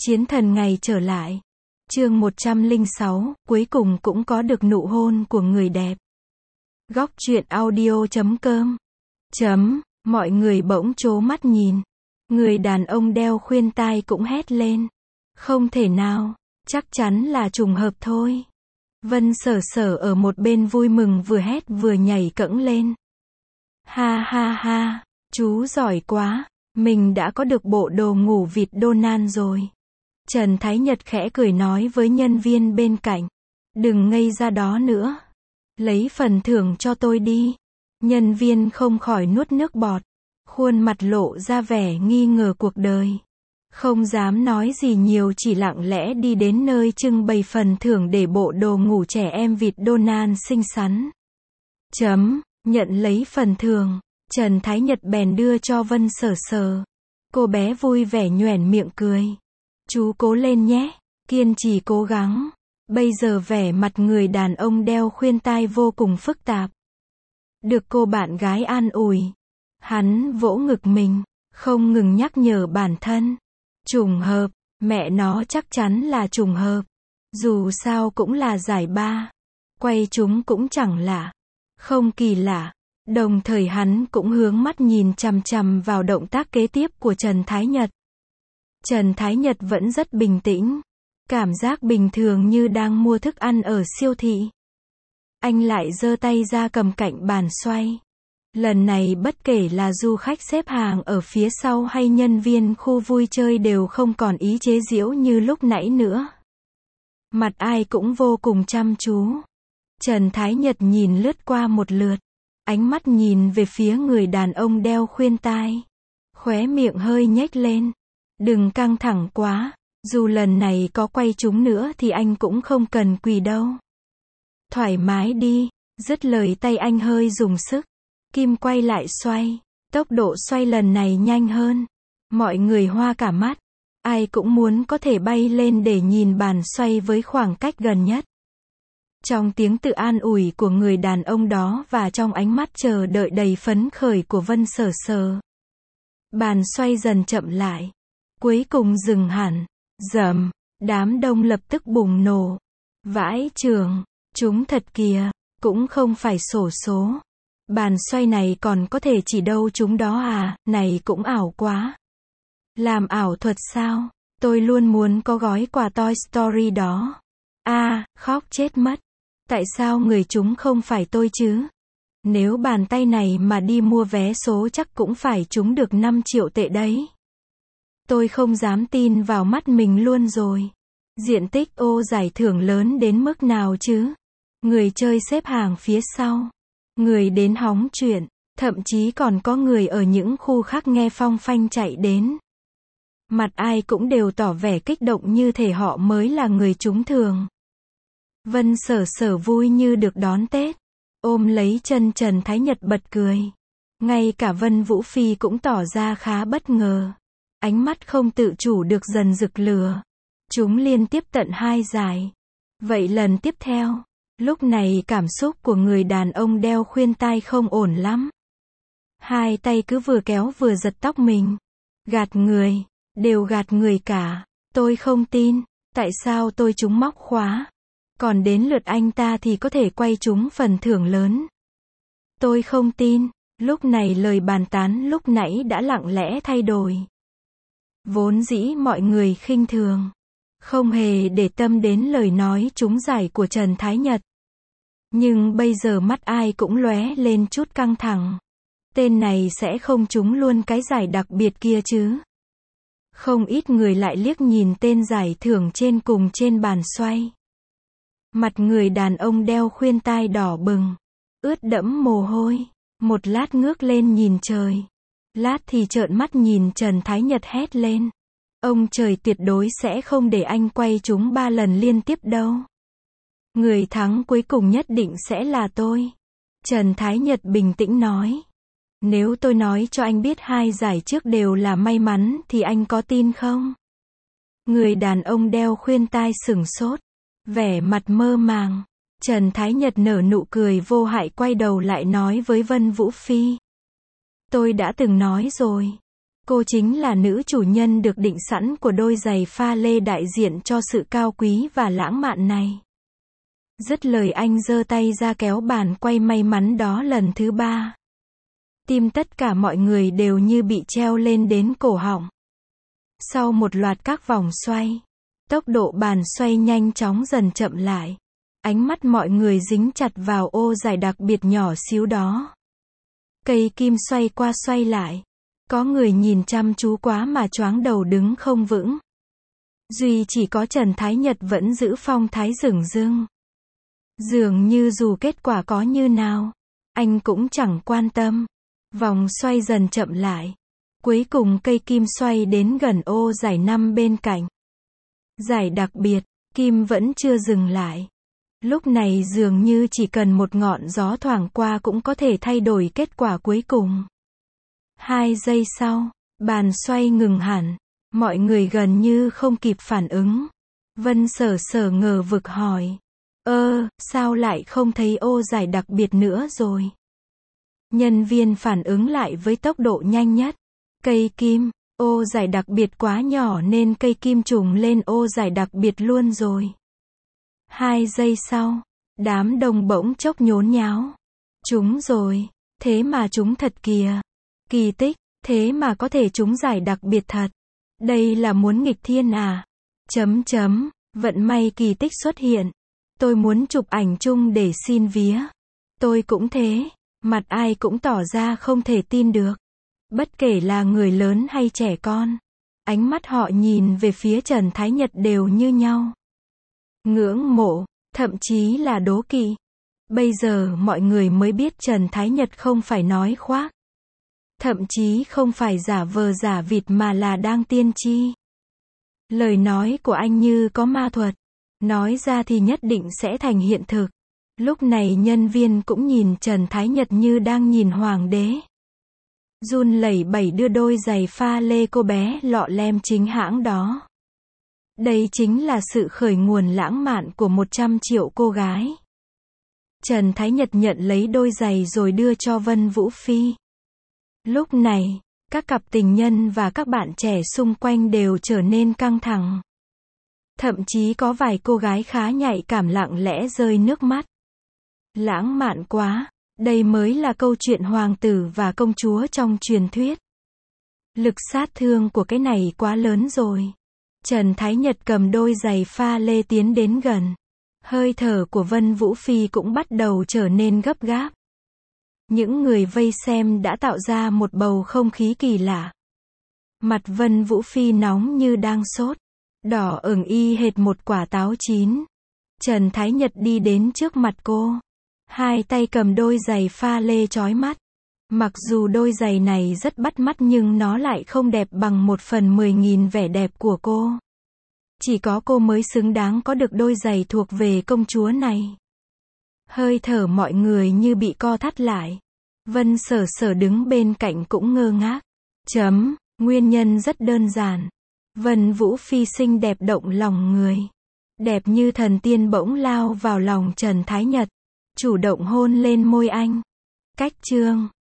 Chiến thần ngày trở lại. Chương 106, cuối cùng cũng có được nụ hôn của người đẹp. Góc truyện audio.com. Mọi người bỗng trố mắt nhìn. Người đàn ông đeo khuyên tai cũng hét lên. Không thể nào, chắc chắn là trùng hợp thôi. Vân Sở Sở ở một bên vui mừng vừa hét vừa nhảy cẫng lên. Ha ha ha, chú giỏi quá, mình đã có được bộ đồ ngủ vịt Donald rồi. Trần Thái Nhật khẽ cười nói với nhân viên bên cạnh. Đừng ngây ra đó nữa. Lấy phần thưởng cho tôi đi. Nhân viên không khỏi nuốt nước bọt. Khuôn mặt lộ ra vẻ nghi ngờ cuộc đời. Không dám nói gì nhiều, chỉ lặng lẽ đi đến nơi trưng bày phần thưởng để bộ đồ ngủ trẻ em vịt Donald xinh xắn. Nhận lấy phần thưởng, Trần Thái Nhật bèn đưa cho Vân Sở Sở. Cô bé vui vẻ nhoẻn miệng cười. Chú cố lên nhé, kiên trì cố gắng. Bây giờ vẻ mặt người đàn ông đeo khuyên tai vô cùng phức tạp. Được cô bạn gái an ủi, hắn vỗ ngực mình, không ngừng nhắc nhở bản thân. Trùng hợp, mẹ nó chắc chắn là trùng hợp. Dù sao cũng là giải ba. Quay chúng cũng chẳng lạ. Không kỳ lạ. Đồng thời hắn cũng hướng mắt nhìn chằm chằm vào động tác kế tiếp của Trần Thái Nhật. Trần Thái Nhật vẫn rất bình tĩnh. Cảm giác bình thường như đang mua thức ăn ở siêu thị. Anh lại giơ tay ra cầm cạnh bàn xoay. Lần này bất kể là du khách xếp hàng ở phía sau hay nhân viên khu vui chơi đều không còn ý chế giễu như lúc nãy nữa. Mặt ai cũng vô cùng chăm chú. Trần Thái Nhật nhìn lướt qua một lượt. Ánh mắt nhìn về phía người đàn ông đeo khuyên tai. Khóe miệng hơi nhếch lên. Đừng căng thẳng quá. Dù lần này có quay chúng nữa thì anh cũng không cần quỳ đâu. Thoải mái đi. Dứt lời tay anh hơi dùng sức. Kim quay lại xoay. Tốc độ xoay lần này nhanh hơn. Mọi người hoa cả mắt. Ai cũng muốn có thể bay lên để nhìn bàn xoay với khoảng cách gần nhất. Trong tiếng tự an ủi của người đàn ông đó và trong ánh mắt chờ đợi đầy phấn khởi của Vân Sở Sở. Bàn xoay dần chậm lại. Cuối cùng dừng hẳn. Rầm, đám đông lập tức bùng nổ. Vãi chưởng, chúng thật kìa, cũng không phải xổ số. Bàn xoay này còn có thể chỉ đâu chúng đó à, này cũng ảo quá. Làm ảo thuật sao? Tôi luôn muốn có gói quà Toy Story đó. Khóc chết mất. Tại sao người chúng không phải tôi chứ? Nếu bàn tay này mà đi mua vé số chắc cũng phải trúng được 5 triệu tệ đấy. Tôi không dám tin vào mắt mình luôn rồi. Diện tích ô giải thưởng lớn đến mức nào chứ? Người chơi xếp hàng phía sau. Người đến hóng chuyện. Thậm chí còn có người ở những khu khác nghe phong phanh chạy đến. Mặt ai cũng đều tỏ vẻ kích động như thể họ mới là người trúng thưởng. Vân Sở Sở vui như được đón Tết. Ôm lấy chân Trần Thái Nhật bật cười. Ngay cả Vân Vũ Phi cũng tỏ ra khá bất ngờ. Ánh mắt không tự chủ được dần rực lửa. Chúng liên tiếp tận 2 giải. Vậy lần tiếp theo, lúc này cảm xúc của người đàn ông đeo khuyên tai không ổn lắm. Hai tay cứ vừa kéo vừa giật tóc mình. Gạt người, đều gạt người cả. Tôi không tin, tại sao tôi trúng móc khóa. Còn đến lượt anh ta thì có thể quay trúng phần thưởng lớn. Tôi không tin, lúc này lời bàn tán lúc nãy đã lặng lẽ thay đổi. Vốn dĩ mọi người khinh thường, không hề để tâm đến lời nói trúng giải của Trần Thái Nhật. Nhưng bây giờ mắt ai cũng lóe lên chút căng thẳng. Tên này sẽ không trúng luôn cái giải đặc biệt kia chứ? Không ít người lại liếc nhìn tên giải thưởng trên cùng trên bàn xoay. Mặt người đàn ông đeo khuyên tai đỏ bừng, ướt đẫm mồ hôi. Một lát ngước lên nhìn trời. Lát thì trợn mắt nhìn Trần Thái Nhật hét lên. Ông trời tuyệt đối sẽ không để anh quay trúng 3 lần liên tiếp đâu. Người thắng cuối cùng nhất định sẽ là tôi. Trần Thái Nhật bình tĩnh nói. Nếu tôi nói cho anh biết 2 giải trước đều là may mắn thì anh có tin không? Người đàn ông đeo khuyên tai sửng sốt. Vẻ mặt mơ màng. Trần Thái Nhật nở nụ cười vô hại quay đầu lại nói với Vân Vũ Phi. Tôi đã từng nói rồi. Cô chính là nữ chủ nhân được định sẵn của đôi giày pha lê đại diện cho sự cao quý và lãng mạn này. Dứt lời anh giơ tay ra kéo bàn quay may mắn đó lần thứ 3. Tim tất cả mọi người đều như bị treo lên đến cổ họng. Sau một loạt các vòng xoay, tốc độ bàn xoay nhanh chóng dần chậm lại. Ánh mắt mọi người dính chặt vào ô giày đặc biệt nhỏ xíu đó. Cây kim xoay qua xoay lại. Có người nhìn chăm chú quá mà choáng đầu đứng không vững. Duy chỉ có Trần Thái Nhật vẫn giữ phong thái dửng dưng. Dường như dù kết quả có như nào, anh cũng chẳng quan tâm. Vòng xoay dần chậm lại. Cuối cùng cây kim xoay đến gần ô giày 5 bên cạnh. Giải đặc biệt, kim vẫn chưa dừng lại. Lúc này dường như chỉ cần một ngọn gió thoảng qua cũng có thể thay đổi kết quả cuối cùng. 2 giây sau, bàn xoay ngừng hẳn. Mọi người gần như không kịp phản ứng. Vân Sở Sở ngờ vực hỏi. Sao lại không thấy ô giày đặc biệt nữa rồi? Nhân viên phản ứng lại với tốc độ nhanh nhất. Cây kim, ô giày đặc biệt quá nhỏ nên cây kim trùng lên ô giày đặc biệt luôn rồi. 2 giây sau, đám đông bỗng chốc nhốn nháo. Trúng rồi, thế mà trúng thật kìa. Kỳ tích, thế mà có thể trúng giải đặc biệt thật. Đây là muốn nghịch thiên à? Vận may kỳ tích xuất hiện. Tôi muốn chụp ảnh chung để xin vía. Tôi cũng thế. Mặt ai cũng tỏ ra không thể tin được. Bất kể là người lớn hay trẻ con. Ánh mắt họ nhìn về phía Trần Thái Nhật đều như nhau. Ngưỡng mộ, thậm chí là đố kỵ. Bây giờ mọi người mới biết Trần Thái Nhật không phải nói khoác. Thậm chí không phải giả vờ giả vịt mà là đang tiên tri. Lời nói của anh như có ma thuật. Nói ra thì nhất định sẽ thành hiện thực. Lúc này nhân viên cũng nhìn Trần Thái Nhật như đang nhìn hoàng đế. Run lẩy bẩy đưa đôi giày pha lê cô bé lọ lem chính hãng đó. Đây chính là sự khởi nguồn lãng mạn của 100 triệu cô gái. Trần Thái Nhật nhận lấy đôi giày rồi đưa cho Vân Vũ Phi. Lúc này, các cặp tình nhân và các bạn trẻ xung quanh đều trở nên căng thẳng. Thậm chí có vài cô gái khá nhạy cảm lặng lẽ rơi nước mắt. Lãng mạn quá, đây mới là câu chuyện hoàng tử và công chúa trong truyền thuyết. Lực sát thương của cái này quá lớn rồi. Trần Thái Nhật cầm đôi giày pha lê tiến đến gần. Hơi thở của Vân Vũ Phi cũng bắt đầu trở nên gấp gáp. Những người vây xem đã tạo ra một bầu không khí kỳ lạ. Mặt Vân Vũ Phi nóng như đang sốt. Đỏ ửng y hệt một quả táo chín. Trần Thái Nhật đi đến trước mặt cô. Hai tay cầm đôi giày pha lê chói mắt. Mặc dù đôi giày này rất bắt mắt nhưng nó lại không đẹp bằng 1/10.000 vẻ đẹp của cô. Chỉ có cô mới xứng đáng có được đôi giày thuộc về công chúa này. Hơi thở mọi người như bị co thắt lại. Vân Sở Sở đứng bên cạnh cũng ngơ ngác. Nguyên nhân rất đơn giản. Vân Vũ Phi xinh đẹp động lòng người. Đẹp như thần tiên bỗng lao vào lòng Trần Thái Nhật. Chủ động hôn lên môi anh. Cách chương